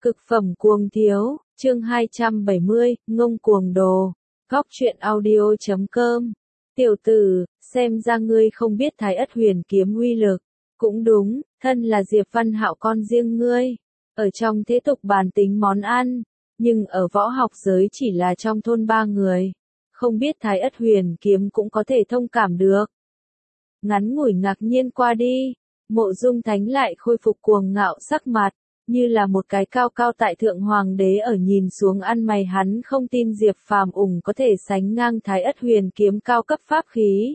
Cực phẩm cuồng thiếu, chương 270, ngông cuồng đồ. Góc truyện audio.com. Tiểu tử, xem ra ngươi không biết Thái Ất Huyền kiếm uy lực. Cũng đúng, thân là Diệp Văn Hạo con riêng ngươi. Ở trong thế tục bàn tính món ăn, nhưng ở võ học giới chỉ là trong thôn ba người. Không biết Thái Ất Huyền kiếm cũng có thể thông cảm được. Ngắn ngủi ngạc nhiên qua đi, Mộ Dung Thánh lại khôi phục cuồng ngạo sắc mặt. Như là một cái cao cao tại thượng hoàng đế ở nhìn xuống ăn mày hắn không tin Diệp Phàm có thể sánh ngang Thái Ất Huyền kiếm cao cấp pháp khí.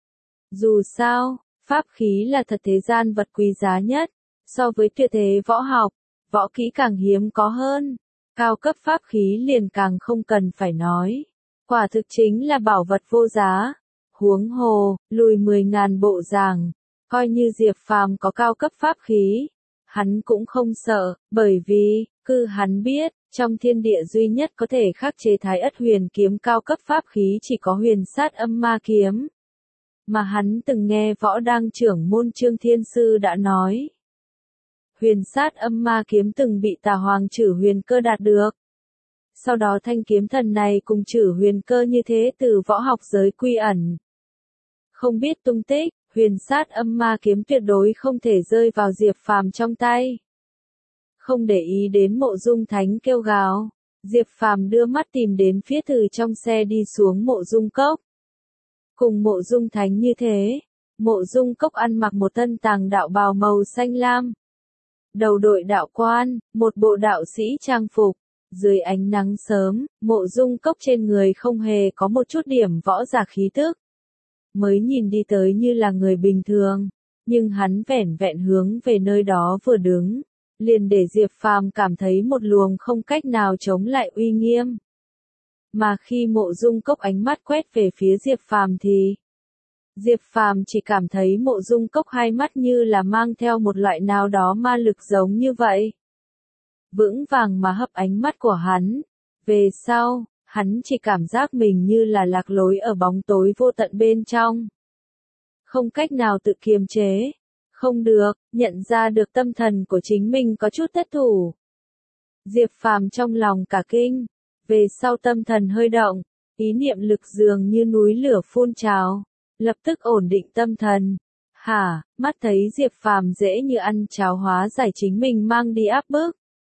Dù sao, pháp khí là thật thế gian vật quý giá nhất, so với tuyệt thế võ học, võ kỹ càng hiếm có hơn, cao cấp pháp khí liền càng không cần phải nói. Quả thực chính là bảo vật vô giá, huống hồ, lùi 10.000 bộ giảng, coi như Diệp Phàm có cao cấp pháp khí. Hắn cũng không sợ, bởi vì, hắn biết, trong thiên địa duy nhất có thể khắc chế Thái Ất Huyền kiếm cao cấp pháp khí chỉ có Huyền Sát Âm Ma kiếm. Mà hắn từng nghe Võ Đang trưởng môn Trương Thiên Sư đã nói. Huyền Sát Âm Ma kiếm từng bị Tà Hoàng Chử Huyền Cơ đạt được. Sau đó thanh kiếm thần này cùng Chử Huyền Cơ như thế từ võ học giới quy ẩn. Không biết tung tích. Huyền Sát Âm Ma kiếm tuyệt đối không thể rơi vào Diệp Phàm trong tay. Không để ý đến Mộ Dung Thánh kêu gào, Diệp Phàm đưa mắt tìm đến phía từ trong xe đi xuống Mộ Dung Cốc. Cùng Mộ Dung Thánh như thế, Mộ Dung Cốc ăn mặc một thân tàng đạo bào màu xanh lam. Đầu đội đạo quan, một bộ đạo sĩ trang phục, dưới ánh nắng sớm, Mộ Dung Cốc trên người không hề có một chút điểm võ giả khí tức. Mới nhìn đi tới như là người bình thường, nhưng hắn vẻn vẹn hướng về nơi đó vừa đứng, liền để Diệp Phàm cảm thấy một luồng không cách nào chống lại uy nghiêm. Mà khi Mộ Dung Cốc ánh mắt quét về phía Diệp Phàm thì Diệp Phàm chỉ cảm thấy Mộ Dung Cốc hai mắt như là mang theo một loại nào đó ma lực giống như vậy. Vững vàng mà hấp ánh mắt của hắn. Về sau, hắn chỉ cảm giác mình như là lạc lối ở bóng tối vô tận bên trong. Không cách nào tự kiềm chế. Không được, nhận ra được tâm thần của chính mình có chút thất thủ. Diệp Phàm trong lòng cả kinh. Về sau tâm thần hơi động, ý niệm lực dường như núi lửa phun trào. Lập tức ổn định tâm thần. Mắt thấy Diệp Phàm dễ như ăn cháo hóa giải chính mình mang đi áp bức.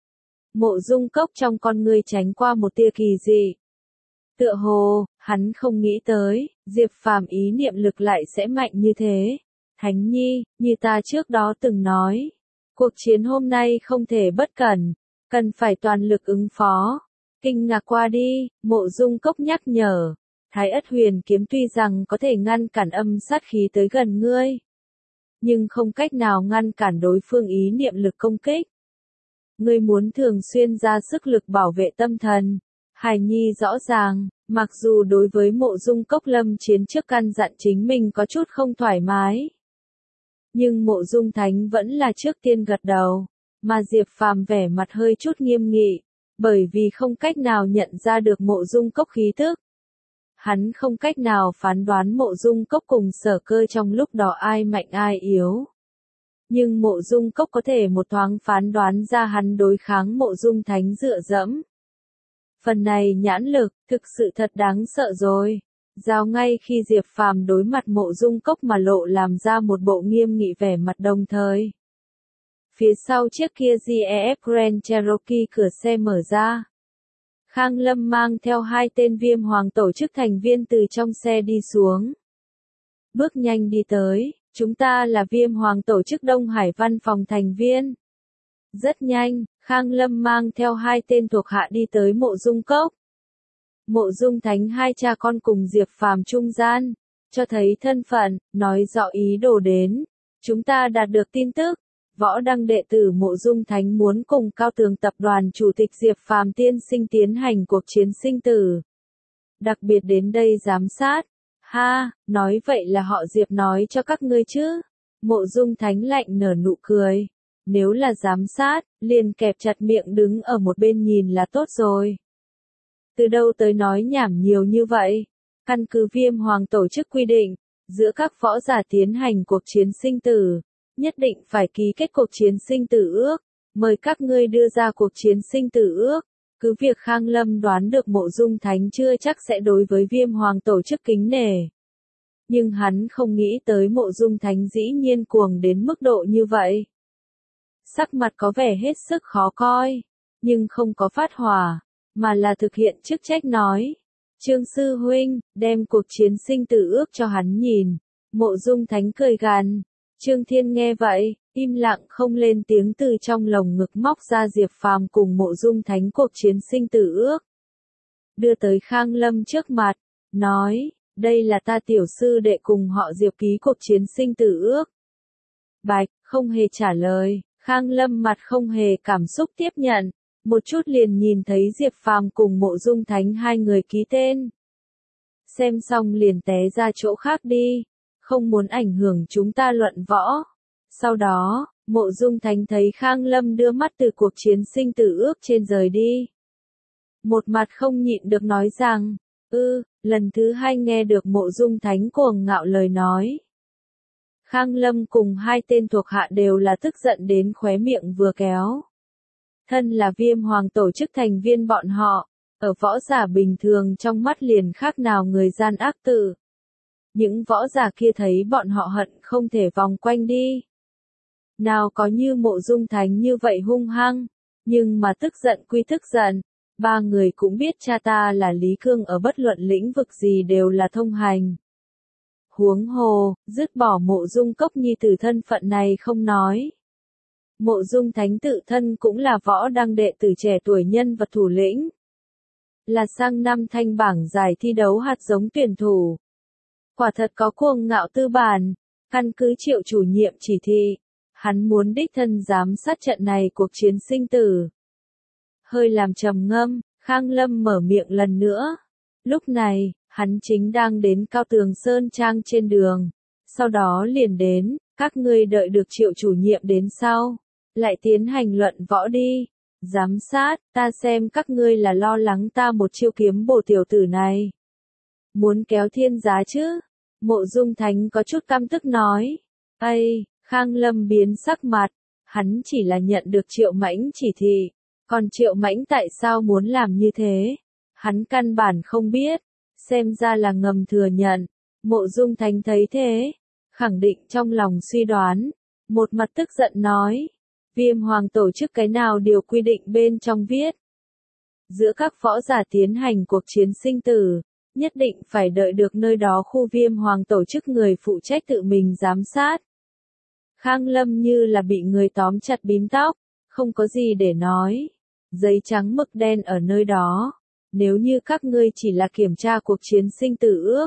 Mộ Dung Cốc trong con ngươi tránh qua một tia kỳ dị. Tựa hồ, hắn không nghĩ tới, Diệp Phàm ý niệm lực lại sẽ mạnh như thế. Thánh Nhi, như ta trước đó từng nói, cuộc chiến hôm nay không thể bất cẩn, cần phải toàn lực ứng phó. Kinh ngạc qua đi, Mộ Dung Cốc nhắc nhở, Thái Ất Huyền kiếm tuy rằng có thể ngăn cản âm sát khí tới gần ngươi, nhưng không cách nào ngăn cản đối phương ý niệm lực công kích. Ngươi muốn thường xuyên ra sức lực bảo vệ tâm thần. Hải Nhi rõ ràng, mặc dù đối với Mộ Dung Cốc lâm chiến trước căn dặn chính mình có chút không thoải mái. Nhưng Mộ Dung Thánh vẫn là trước tiên gật đầu, mà Diệp Phàm vẻ mặt hơi chút nghiêm nghị, bởi vì không cách nào nhận ra được Mộ Dung Cốc khí tức. Hắn không cách nào phán đoán Mộ Dung Cốc cùng Sở Cơ trong lúc đó ai mạnh ai yếu. Nhưng Mộ Dung Cốc có thể một thoáng phán đoán ra hắn đối kháng Mộ Dung Thánh dựa dẫm. Phần này nhãn lực, thực sự thật đáng sợ rồi. Giao ngay khi Diệp Phàm đối mặt Mộ Dung Cốc mà lộ làm ra một bộ nghiêm nghị vẻ mặt đồng thời. Phía sau chiếc kia GEF Grand Cherokee cửa xe mở ra. Khang Lâm mang theo hai tên Viêm Hoàng tổ chức thành viên từ trong xe đi xuống. Bước nhanh đi tới, chúng ta là Viêm Hoàng tổ chức Đông Hải văn phòng thành viên. Rất nhanh, Khang Lâm mang theo hai tên thuộc hạ đi tới Mộ Dung Cốc. Mộ Dung Thánh hai cha con cùng Diệp Phàm trung gian, cho thấy thân phận, nói rõ ý đồ đến. Chúng ta đạt được tin tức, Võ Đăng đệ tử Mộ Dung Thánh muốn cùng Cao Tường tập đoàn chủ tịch Diệp Phàm tiên sinh tiến hành cuộc chiến sinh tử. Đặc biệt đến đây giám sát. Nói vậy là họ Diệp nói cho các ngươi chứ? Mộ Dung Thánh lạnh nở nụ cười. Nếu là giám sát, liền kẹp chặt miệng đứng ở một bên nhìn là tốt rồi. Từ đâu tới nói nhảm nhiều như vậy? Căn cứ Viêm Hoàng tổ chức quy định, giữa các võ giả tiến hành cuộc chiến sinh tử, nhất định phải ký kết cuộc chiến sinh tử ước. mời các ngươi đưa ra cuộc chiến sinh tử ước. Cứ việc Khang Lâm đoán được Mộ Dung Thánh chưa chắc sẽ đối với Viêm Hoàng tổ chức kính nể. Nhưng hắn không nghĩ tới Mộ Dung Thánh dĩ nhiên cuồng đến mức độ như vậy. Sắc mặt có vẻ hết sức khó coi, nhưng không có phát hỏa, mà là thực hiện chức trách nói. Trương sư huynh, đem cuộc chiến sinh tử ước cho hắn nhìn. Mộ Dung Thánh cười gằn. Trương Thiên nghe vậy, im lặng không lên tiếng, từ trong lồng ngực móc ra Diệp Phàm cùng Mộ Dung Thánh cuộc chiến sinh tử ước. Đưa tới Khang Lâm trước mặt, nói, đây là ta tiểu sư đệ cùng họ Diệp ký cuộc chiến sinh tử ước. Bạch, không hề trả lời, Khang Lâm mặt không hề cảm xúc tiếp nhận, một chút liền nhìn thấy Diệp Phàm cùng Mộ Dung Thánh hai người ký tên. Xem xong liền té ra chỗ khác đi, không muốn ảnh hưởng chúng ta luận võ. Sau đó, Mộ Dung Thánh thấy Khang Lâm đưa mắt từ cuộc chiến sinh tử ước trên rời đi. Một mặt không nhịn được nói rằng, lần thứ hai nghe được Mộ Dung Thánh cuồng ngạo lời nói. Khang Lâm cùng hai tên thuộc hạ đều là tức giận đến khóe miệng vừa kéo. Thân là Viêm Hoàng tổ chức thành viên bọn họ, ở võ giả bình thường trong mắt liền khác nào người gian ác tử. Những võ giả kia thấy bọn họ hận không thể vòng quanh đi. Nào có như Mộ Dung Thánh như vậy hung hăng, nhưng mà tức giận quy tức giận. Ba người cũng biết cha ta là Lý Cương ở bất luận lĩnh vực gì đều là thông hành. Huống hồ, dứt bỏ Mộ Dung Cốc nhi tử thân phận này không nói. Mộ Dung Thánh tự thân cũng là võ đăng đệ tử trẻ tuổi nhân vật thủ lĩnh. Là sang năm thanh bảng giải thi đấu hạt giống tuyển thủ. Quả thật có cuồng ngạo tư bản, căn cứ Triệu chủ nhiệm chỉ thị. Hắn muốn đích thân giám sát trận này cuộc chiến sinh tử. Hơi làm trầm ngâm, Khang Lâm mở miệng lần nữa. Lúc này, hắn chính đang đến Cao Tường Sơn Trang trên đường. Sau đó liền đến, các ngươi đợi được Triệu chủ nhiệm đến sau. Lại tiến hành luận võ đi. Giám sát, ta xem các ngươi là lo lắng ta một chiêu kiếm bổ tiểu tử này. Muốn kéo thiên giá chứ? Mộ Dung Thánh có chút căm tức nói. Ây, Khang Lâm biến sắc mặt. Hắn chỉ là nhận được Triệu Mãnh chỉ thị. Còn Triệu Mãnh tại sao muốn làm như thế? Hắn căn bản không biết. Xem ra là ngầm thừa nhận. Mộ Dung Thánh thấy thế. Khẳng định trong lòng suy đoán. Một mặt tức giận nói. Viêm Hoàng tổ chức cái nào điều quy định bên trong viết. Giữa các võ giả tiến hành cuộc chiến sinh tử, nhất định phải đợi được nơi đó khu Viêm Hoàng tổ chức người phụ trách tự mình giám sát. Khang Lâm như là bị người tóm chặt bím tóc, không có gì để nói. Giấy trắng mực đen ở nơi đó. Nếu như các ngươi chỉ là kiểm tra cuộc chiến sinh tử ước.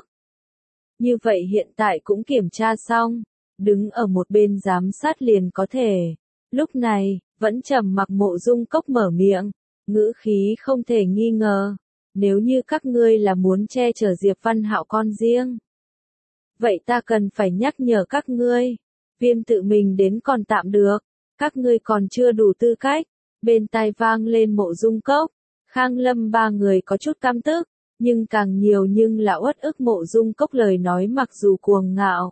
Như vậy hiện tại cũng kiểm tra xong, đứng ở một bên giám sát liền có thể. Lúc này, vẫn trầm mặc Mộ Dung Cốc mở miệng, ngữ khí không thể nghi ngờ. Nếu như các ngươi là muốn che chở Diệp Văn Hạo con riêng. Vậy ta cần phải nhắc nhở các ngươi. Viêm tự mình đến còn tạm được. Các ngươi còn chưa đủ tư cách. Bên tai vang lên Mộ Dung Cốc. Khang Lâm ba người có chút căm tức. Nhưng càng nhiều nhưng là uất ức Mộ Dung Cốc lời nói mặc dù cuồng ngạo.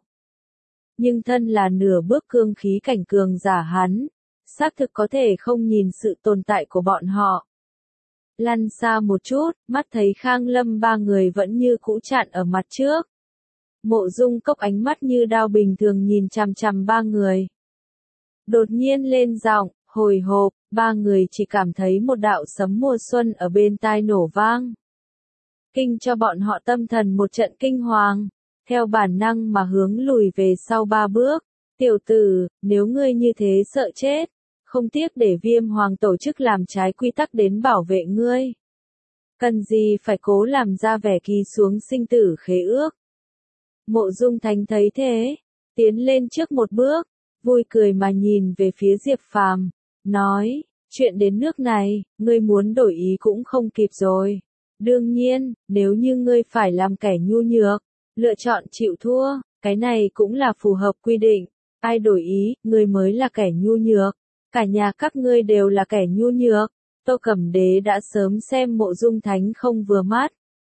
Nhưng thân là nửa bước cương khí cảnh cường giả hắn. Xác thực có thể không nhìn sự tồn tại của bọn họ. Lăn xa một chút, mắt thấy Khang Lâm ba người vẫn như cũ chặn ở mặt trước. Mộ Dung Cốc ánh mắt như đao bình thường nhìn chằm chằm ba người. Đột nhiên lên giọng, hồi hộp, ba người chỉ cảm thấy một đạo sấm mùa xuân ở bên tai nổ vang. Kinh cho bọn họ tâm thần một trận kinh hoàng, theo bản năng mà hướng lùi về sau ba bước. Tiểu tử, nếu ngươi như thế sợ chết, không tiếc để Viêm Hoàng tổ chức làm trái quy tắc đến bảo vệ ngươi. Cần gì phải cố làm ra vẻ kỳ xuống sinh tử khế ước. Mộ Dung Thánh thấy thế, tiến lên trước một bước, vui cười mà nhìn về phía Diệp Phàm, nói, chuyện đến nước này, ngươi muốn đổi ý cũng không kịp rồi. Đương nhiên, nếu như ngươi phải làm kẻ nhu nhược, lựa chọn chịu thua, cái này cũng là phù hợp quy định. Ai đổi ý, ngươi mới là kẻ nhu nhược. Cả nhà các ngươi đều là kẻ nhu nhược. Tô Cẩm Đế đã sớm xem Mộ Dung Thánh không vừa mắt.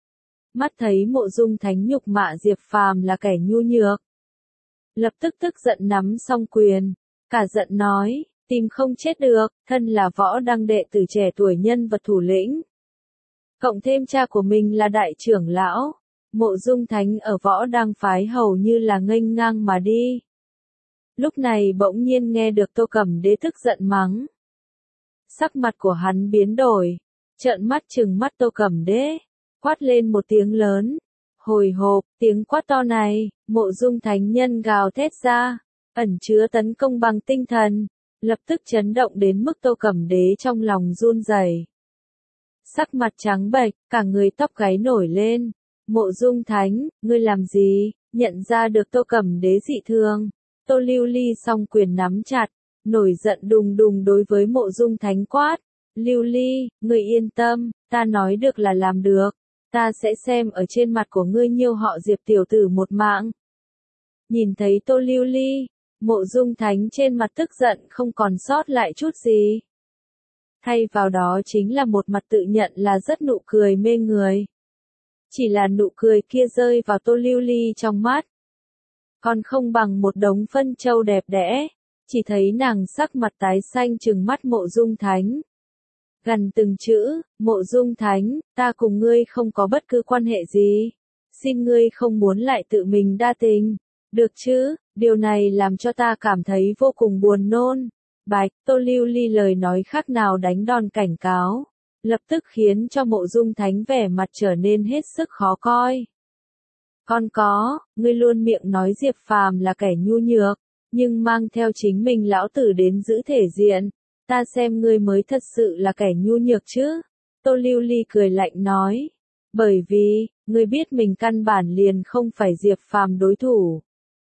Mắt thấy Mộ Dung Thánh nhục mạ Diệp Phàm là kẻ nhu nhược. Lập tức tức giận nắm song quyền. Cả giận nói, tìm không chết được, thân là Võ Đăng đệ tử trẻ tuổi nhân vật thủ lĩnh. Cộng thêm cha của mình là đại trưởng lão, Mộ Dung Thánh ở Võ Đăng phái hầu như là nghênh ngang mà đi. Lúc này bỗng nhiên nghe được Tô Cẩm Đế tức giận mắng. Sắc mặt của hắn biến đổi, trợn mắt trừng mắt Tô Cẩm Đế, quát lên một tiếng lớn. Hồi hộp, tiếng quát to này, Mộ Dung Thánh nhân gào thét ra, ẩn chứa tấn công bằng tinh thần, lập tức chấn động đến mức Tô Cẩm Đế trong lòng run rẩy. Sắc mặt trắng bệch, cả người tóc gáy nổi lên. Mộ Dung Thánh, ngươi làm gì? Nhận ra được Tô Cẩm Đế dị thường, Tô Lưu Ly song quyền nắm chặt, nổi giận đùng đùng đối với Mộ Dung Thánh quát. Lưu Ly, ngươi yên tâm, ta nói được là làm được, ta sẽ xem ở trên mặt của ngươi nhiêu họ Diệp tiểu tử một mạng. Nhìn thấy Tô Lưu Ly, Mộ Dung Thánh trên mặt tức giận không còn sót lại chút gì. Thay vào đó chính là một mặt tự nhận là rất nụ cười mê người. Chỉ là nụ cười kia rơi vào Tô Lưu Ly trong mắt, còn không bằng một đống phân châu đẹp đẽ, chỉ thấy nàng sắc mặt tái xanh trừng mắt Mộ Dung Thánh. Gần từng chữ, Mộ Dung Thánh, ta cùng ngươi không có bất cứ quan hệ gì, xin ngươi không muốn lại tự mình đa tình, được chứ, điều này làm cho ta cảm thấy vô cùng buồn nôn. Bạch, Tô Lưu Ly lời nói khác nào đánh đòn cảnh cáo, lập tức khiến cho Mộ Dung Thánh vẻ mặt trở nên hết sức khó coi. Còn có, ngươi luôn miệng nói Diệp Phàm là kẻ nhu nhược, nhưng mang theo chính mình lão tử đến giữ thể diện, ta xem ngươi mới thật sự là kẻ nhu nhược chứ. Tô Lưu Ly cười lạnh nói, bởi vì, ngươi biết mình căn bản liền không phải Diệp Phàm đối thủ.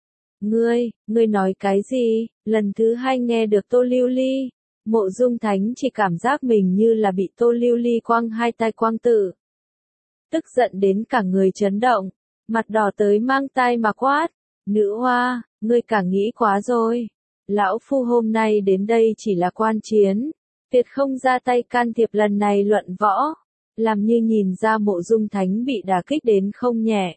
Ngươi nói cái gì? Lần thứ hai nghe được Tô Lưu Ly, Mộ Dung Thánh chỉ cảm giác mình như là bị Tô Lưu Ly quăng hai tai quang tử. Tức giận đến cả người chấn động, mặt đỏ tới mang tai mà quát. Nữ hoa, ngươi cả nghĩ quá rồi. Lão phu hôm nay đến đây chỉ là quan chiến, tuyệt không ra tay can thiệp lần này luận võ. Làm như nhìn ra Mộ Dung Thánh bị đả kích đến không nhẹ.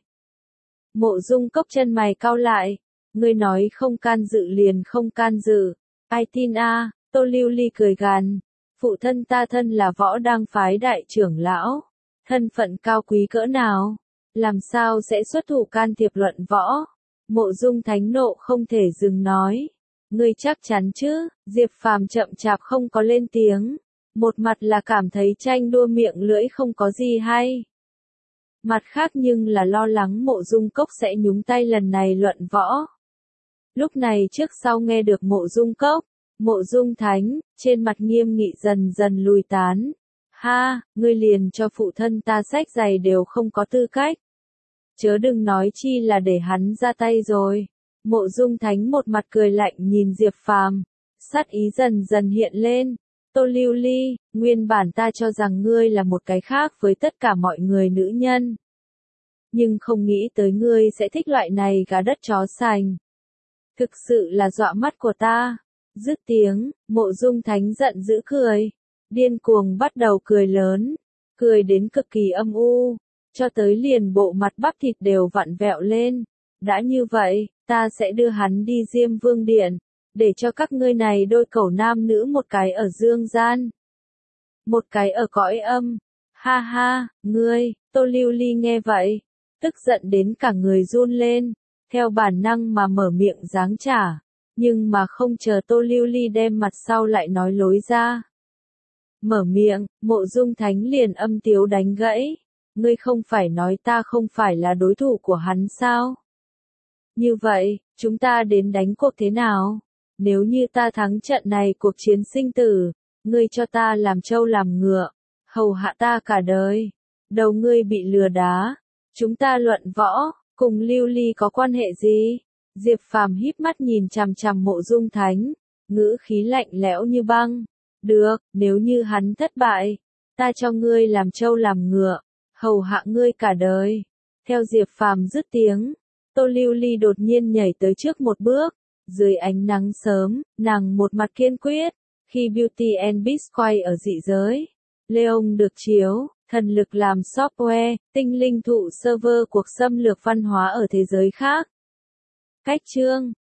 Mộ Dung Cốc chân mày cau lại. Ngươi nói không can dự liền không can dự. Ai tin a? Tô Lưu Ly cười gằn. Phụ thân ta thân là Võ Đăng phái đại trưởng lão. Thân phận cao quý cỡ nào? Làm sao sẽ xuất thủ can thiệp luận võ? Mộ Dung Thánh nộ không thể dừng nói. Ngươi chắc chắn chứ? Diệp Phàm chậm chạp không có lên tiếng. Một mặt là cảm thấy tranh đua miệng lưỡi không có gì hay. Mặt khác nhưng là lo lắng Mộ Dung Cốc sẽ nhúng tay lần này luận võ. Lúc này trước sau nghe được Mộ Dung Cốc, Mộ Dung Thánh, trên mặt nghiêm nghị dần dần lùi tán. Ha, ngươi liền cho phụ thân ta xách giày đều không có tư cách. Chớ đừng nói chi là để hắn ra tay rồi. Mộ Dung Thánh một mặt cười lạnh nhìn Diệp Phàm, sát ý dần dần hiện lên. Tô Lưu Ly, nguyên bản ta cho rằng ngươi là một cái khác với tất cả mọi người nữ nhân. Nhưng không nghĩ tới ngươi sẽ thích loại này gà đất chó sành. Thực sự là dọa mắt của ta. Dứt tiếng, Mộ Dung Thánh giận dữ cười. Điên cuồng bắt đầu cười lớn. Cười đến cực kỳ âm u. Cho tới liền bộ mặt bắp thịt đều vặn vẹo lên. Đã như vậy, ta sẽ đưa hắn đi Diêm Vương Điện. Để cho các ngươi này đôi cẩu nam nữ một cái ở dương gian. Một cái ở cõi âm. Ha ha, ngươi, Tô Lưu Ly nghe vậy. Tức giận đến cả người run lên. Theo bản năng mà mở miệng giáng trả, nhưng mà không chờ Tô Lưu Ly đem mặt sau lại nói lối ra. Mở miệng, Mộ Dung Thánh liền âm tiếu đánh gãy. Ngươi không phải nói ta không phải là đối thủ của hắn sao? Như vậy, chúng ta đến đánh cuộc thế nào? Nếu như ta thắng trận này cuộc chiến sinh tử, ngươi cho ta làm trâu làm ngựa, hầu hạ ta cả đời. Đầu ngươi bị lừa đá, chúng ta luận võ. Cùng Lưu Ly có quan hệ gì? Diệp Phàm híp mắt nhìn chằm chằm Mộ Dung Thánh, ngữ khí lạnh lẽo như băng. Được, nếu như hắn thất bại, ta cho ngươi làm trâu làm ngựa, hầu hạ ngươi cả đời. Theo Diệp Phàm dứt tiếng, Tô Lưu Ly đột nhiên nhảy tới trước một bước, dưới ánh nắng sớm, nàng một mặt kiên quyết. Khi Beauty and Beast quay ở dị giới, Leon được chiếu. Thần lực làm software, tinh linh thụ server cuộc xâm lược văn hóa ở thế giới khác. Cách chương